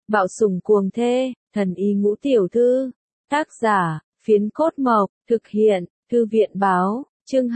Bạo sủng cuồng thê, thần y ngũ tiểu thư. Tác giả, Phiến Cốt Mộc, thực hiện, Thư viện Báo, chương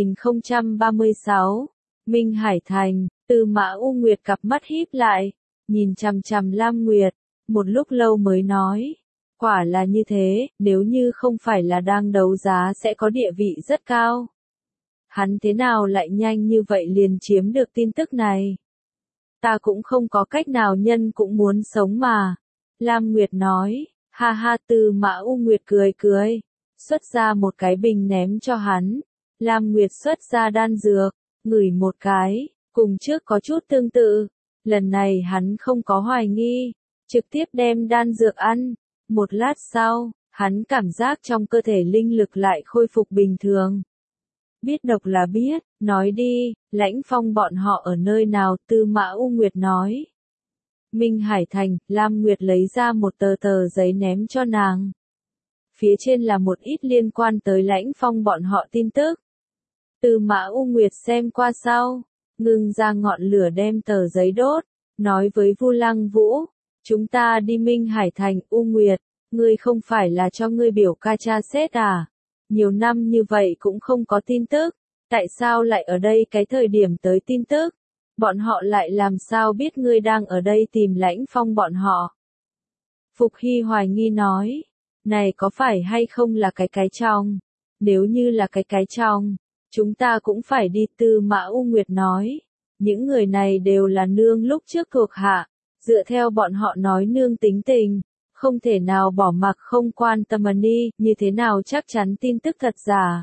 2036. Minh Hải Thành, Tư Mã U Nguyệt cặp mắt híp lại, nhìn chằm chằm Lam Nguyệt, một lúc lâu mới nói. Quả là như thế, nếu như không phải là đang đấu giá sẽ có địa vị rất cao. Hắn thế nào lại nhanh như vậy liền chiếm được tin tức này? Ta cũng không có cách nào, nhân cũng muốn sống mà. Lam Nguyệt nói, ha ha. Tư Mã U Nguyệt cười cười, xuất ra một cái bình ném cho hắn. Lam Nguyệt xuất ra đan dược, ngửi một cái, cùng trước có chút tương tự. Lần này hắn không có hoài nghi, trực tiếp đem đan dược ăn. Một lát sau, hắn cảm giác trong cơ thể linh lực lại khôi phục bình thường. Biết độc là biết, nói đi, Lãnh Phong bọn họ ở nơi nào? Tư Mã U Nguyệt nói. Minh Hải Thành. Lam Nguyệt lấy ra một tờ giấy ném cho nàng. Phía trên là một ít liên quan tới Lãnh Phong bọn họ tin tức. Tư Mã U Nguyệt xem qua sau, ngưng ra ngọn lửa đem tờ giấy đốt, nói với Vu Lăng Vũ, chúng ta đi Minh Hải Thành. U Nguyệt, ngươi không phải là cho ngươi biểu ca tra xét à? Nhiều năm như vậy cũng không có tin tức, tại sao lại ở đây cái thời điểm tới tin tức? Bọn họ lại làm sao biết ngươi đang ở đây tìm Lãnh Phong bọn họ? Phục Hy hoài nghi nói, này có phải hay không là cái trong? Nếu như là cái trong, chúng ta cũng phải đi. Tư Mã U Nguyệt nói, những người này đều là nương lúc trước thuộc hạ, dựa theo bọn họ nói nương tính tình, không thể nào bỏ mặc không quan tâm đi, như thế nào chắc chắn tin tức thật giả?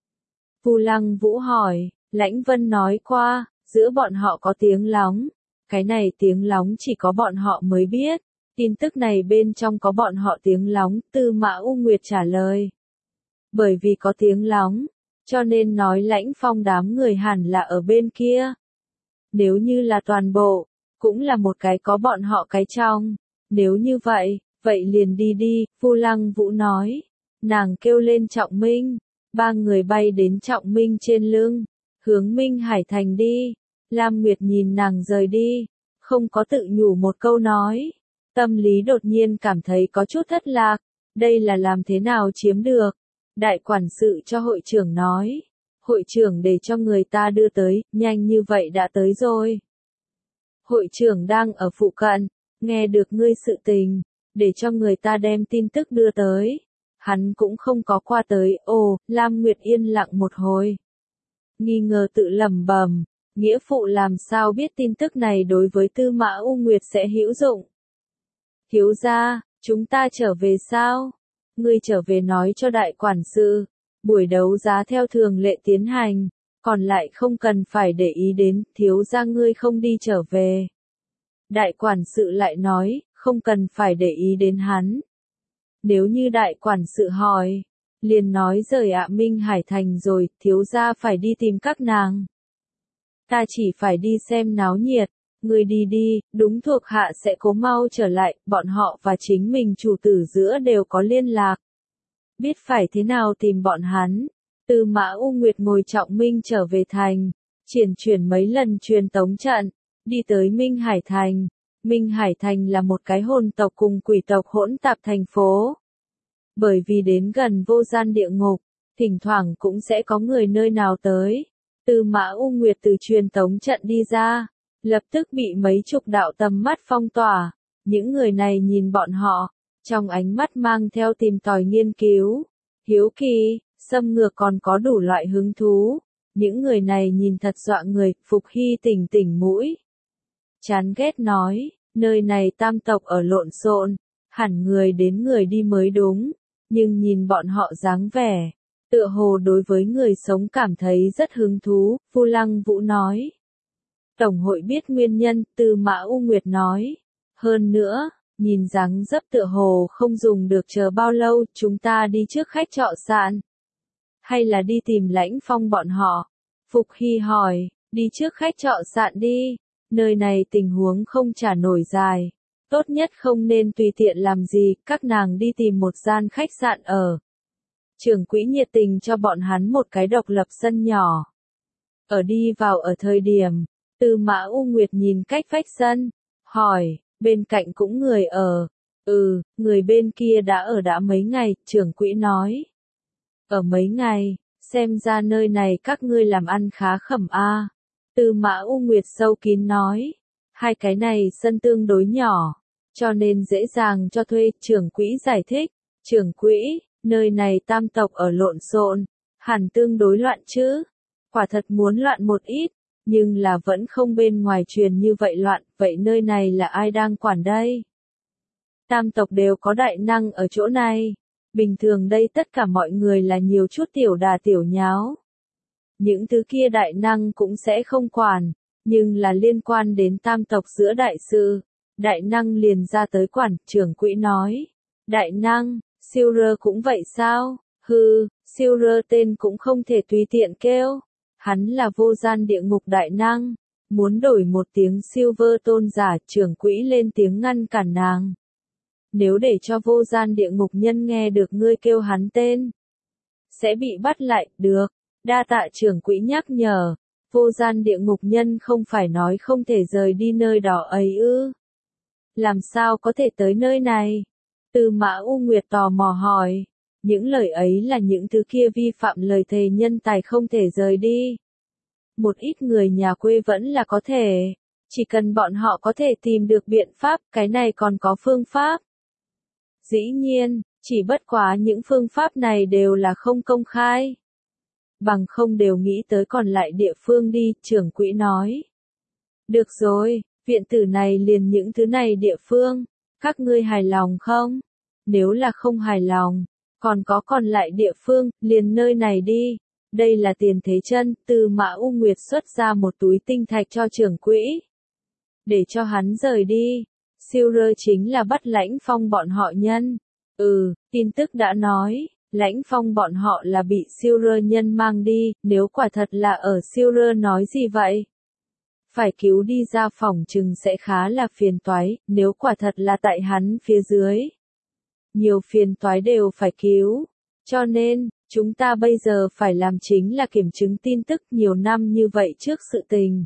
Vu Lăng Vũ hỏi, Lãnh Vân nói qua, giữa bọn họ có tiếng lóng, cái này tiếng lóng chỉ có bọn họ mới biết, tin tức này bên trong có bọn họ tiếng lóng. Tư Mã U Nguyệt trả lời, bởi vì có tiếng lóng, cho nên nói Lãnh Phong đám người hẳn là ở bên kia. Nếu như là toàn bộ, cũng là một cái có bọn họ cái trong, nếu như vậy, vậy liền đi đi. Vu Lăng Vũ nói, nàng kêu lên Trọng Minh, ba người bay đến Trọng Minh trên lưng, hướng Minh Hải Thành đi. Lam Nguyệt nhìn nàng rời đi, không có tự nhủ một câu nói, tâm lý đột nhiên cảm thấy có chút thất lạc, đây là làm thế nào chiếm được? Đại quản sự cho hội trưởng nói, hội trưởng để cho người ta đưa tới, nhanh như vậy đã tới rồi. Hội trưởng đang ở phụ cận, nghe được ngươi sự tình, để cho người ta đem tin tức đưa tới. Hắn cũng không có qua tới. Ồ, Lam Nguyệt yên lặng một hồi, nghi ngờ tự lẩm bẩm, nghĩa phụ làm sao biết tin tức này đối với Tư Mã U Nguyệt sẽ hữu dụng? Thiếu gia, chúng ta trở về sao? Ngươi trở về nói cho đại quản sự, buổi đấu giá theo thường lệ tiến hành, còn lại không cần phải để ý đến. Thiếu gia ngươi không đi trở về. Đại quản sự lại nói, không cần phải để ý đến hắn. Nếu như đại quản sự hỏi, liền nói rời Minh Hải Thành rồi, thiếu gia phải đi tìm các nàng. Ta chỉ phải đi xem náo nhiệt, ngươi đi đi, đúng thuộc hạ sẽ cố mau trở lại, bọn họ và chính mình chủ tử giữa đều có liên lạc. Biết phải thế nào tìm bọn hắn. Tư Mã U Nguyệt ngồi Trọng Minh trở về thành, chuyển mấy lần truyền tống trận, đi tới Minh Hải Thành. Minh Hải Thành là một cái hồn tộc cùng quỷ tộc hỗn tạp thành phố. Bởi vì đến gần vô gian địa ngục, thỉnh thoảng cũng sẽ có người nơi nào tới. Tư Mã U Nguyệt từ truyền tống trận đi ra, lập tức bị mấy chục đạo tầm mắt phong tỏa. Những người này nhìn bọn họ, trong ánh mắt mang theo tìm tòi nghiên cứu, hiếu kỳ, xâm ngược, còn có đủ loại hứng thú. Những người này nhìn thật dọa người. Phục Hy tỉnh mũi, chán ghét nói, nơi này tam tộc ở lộn xộn, hẳn người đến người đi mới đúng, nhưng nhìn bọn họ dáng vẻ, tựa hồ đối với người sống cảm thấy rất hứng thú. Vu Lăng Vũ nói, tổng hội biết nguyên nhân. Tư Mã U Nguyệt nói, hơn nữa, nhìn dáng dấp tựa hồ không dùng được chờ bao lâu. Chúng ta đi trước khách trọ sạn, hay là đi tìm Lãnh Phong bọn họ? Phục Hy hỏi, đi trước khách trọ sạn đi, nơi này tình huống không trả nổi dài, tốt nhất không nên tùy tiện làm gì. Các nàng đi tìm một gian khách sạn ở. Trưởng quỹ nhiệt tình cho bọn hắn một cái độc lập sân nhỏ. Ở đi vào ở thời điểm, Tư Mã U Nguyệt nhìn cách vách sân, hỏi, Bên cạnh cũng người ở. Người bên kia đã mấy ngày, trưởng quỹ nói. Ở mấy ngày, xem ra nơi này các ngươi làm ăn khá khẩm a. Tư Mã U Nguyệt sâu kín nói. Hai cái này sân tương đối nhỏ, cho nên dễ dàng cho thuê, trưởng quỹ giải thích. Trưởng quỹ, nơi này tam tộc ở lộn xộn, hẳn tương đối loạn chứ. Quả thật muốn loạn một ít, nhưng là vẫn không bên ngoài truyền như vậy loạn, vậy nơi này là ai đang quản đây? Tam tộc đều có đại năng ở chỗ này. Bình thường đây tất cả mọi người là nhiều chút tiểu đà tiểu nháo. Những thứ kia đại năng cũng sẽ không quản, nhưng là liên quan đến tam tộc giữa đại sự. Đại năng liền ra tới quản, trưởng quỹ nói. Đại năng, siêu rơ cũng vậy sao? Hừ, siêu rơ tên cũng không thể tùy tiện kêu. Hắn là vô gian địa ngục đại năng. Muốn đổi một tiếng silver tôn giả, trưởng quỹ lên tiếng ngăn cản nàng. Nếu để cho vô gian địa ngục nhân nghe được ngươi kêu hắn tên, sẽ bị bắt lại, được. Đa tạ trưởng quỹ nhắc nhở. Vô gian địa ngục nhân không phải nói không thể rời đi nơi đó ấy ư? Làm sao có thể tới nơi này? Tư Mã U Nguyệt tò mò hỏi. Những lời ấy là những thứ kia vi phạm lời thề nhân tài không thể rời đi. Một ít người nhà quê vẫn là có thể. Chỉ cần bọn họ có thể tìm được biện pháp, cái này còn có phương pháp. Dĩ nhiên, chỉ bất quá những phương pháp này đều là không công khai. Bằng không đều nghĩ tới còn lại địa phương đi, trưởng quỹ nói. Được rồi, viện tử này liền những thứ này địa phương, các ngươi hài lòng không? Nếu là không hài lòng, còn lại địa phương, liền nơi này đi. Đây là tiền thế chân, Tư Mã U Nguyệt xuất ra một túi tinh thạch cho trưởng quỹ. Để cho hắn rời đi. Siêu rơ chính là bắt Lãnh Phong bọn họ nhân. Tin tức đã nói, Lãnh Phong bọn họ là bị siêu rơ nhân mang đi, nếu quả thật là ở siêu rơ nói gì vậy? Phải cứu đi ra phòng chừng sẽ khá là phiền toái, nếu quả thật là tại hắn phía dưới. Nhiều phiền toái đều phải cứu. Cho nên, chúng ta bây giờ phải làm chính là kiểm chứng tin tức nhiều năm như vậy trước sự tình.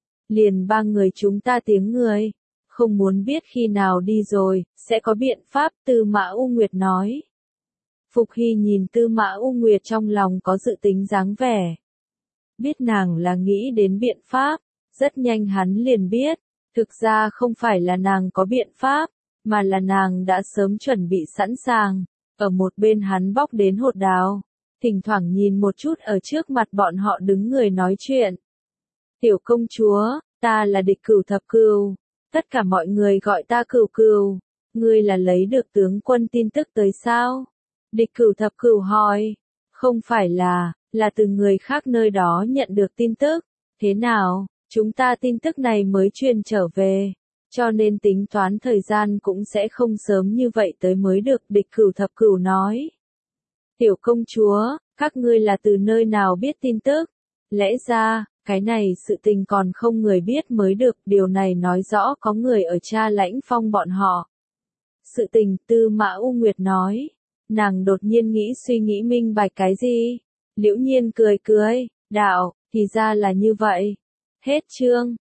Liền ba người chúng ta tiếng người. Không muốn biết khi nào đi rồi, sẽ có biện pháp, Tư Mã U Nguyệt nói. Phục Hy nhìn Tư Mã U Nguyệt trong lòng có dự tính dáng vẻ. Biết nàng là nghĩ đến biện pháp, rất nhanh hắn liền biết, thực ra không phải là nàng có biện pháp, mà là nàng đã sớm chuẩn bị sẵn sàng. Ở một bên hắn bóc đến hột đào, thỉnh thoảng nhìn một chút ở trước mặt bọn họ đứng người nói chuyện. Tiểu công chúa, ta là Địch Cửu Thập Cửu. Tất cả mọi người gọi ta Cửu Cửu. Ngươi là lấy được tướng quân tin tức tới sao? Địch Cửu Thập Cửu hỏi. Không phải là từ người khác nơi đó nhận được tin tức. Thế nào, chúng ta tin tức này mới truyền trở về. Cho nên tính toán thời gian cũng sẽ không sớm như vậy tới mới được, Địch Cửu Thập Cửu nói. Tiểu công chúa, các ngươi là từ nơi nào biết tin tức? Lẽ ra, cái này sự tình còn không người biết mới được, điều này nói rõ có người ở tra Lãnh Phong bọn họ. Sự tình, Tư Mã U Nguyệt nói. Nàng đột nhiên suy nghĩ minh bạch cái gì? Liễu Nhiên cười, đạo, thì ra là như vậy. Hết chương.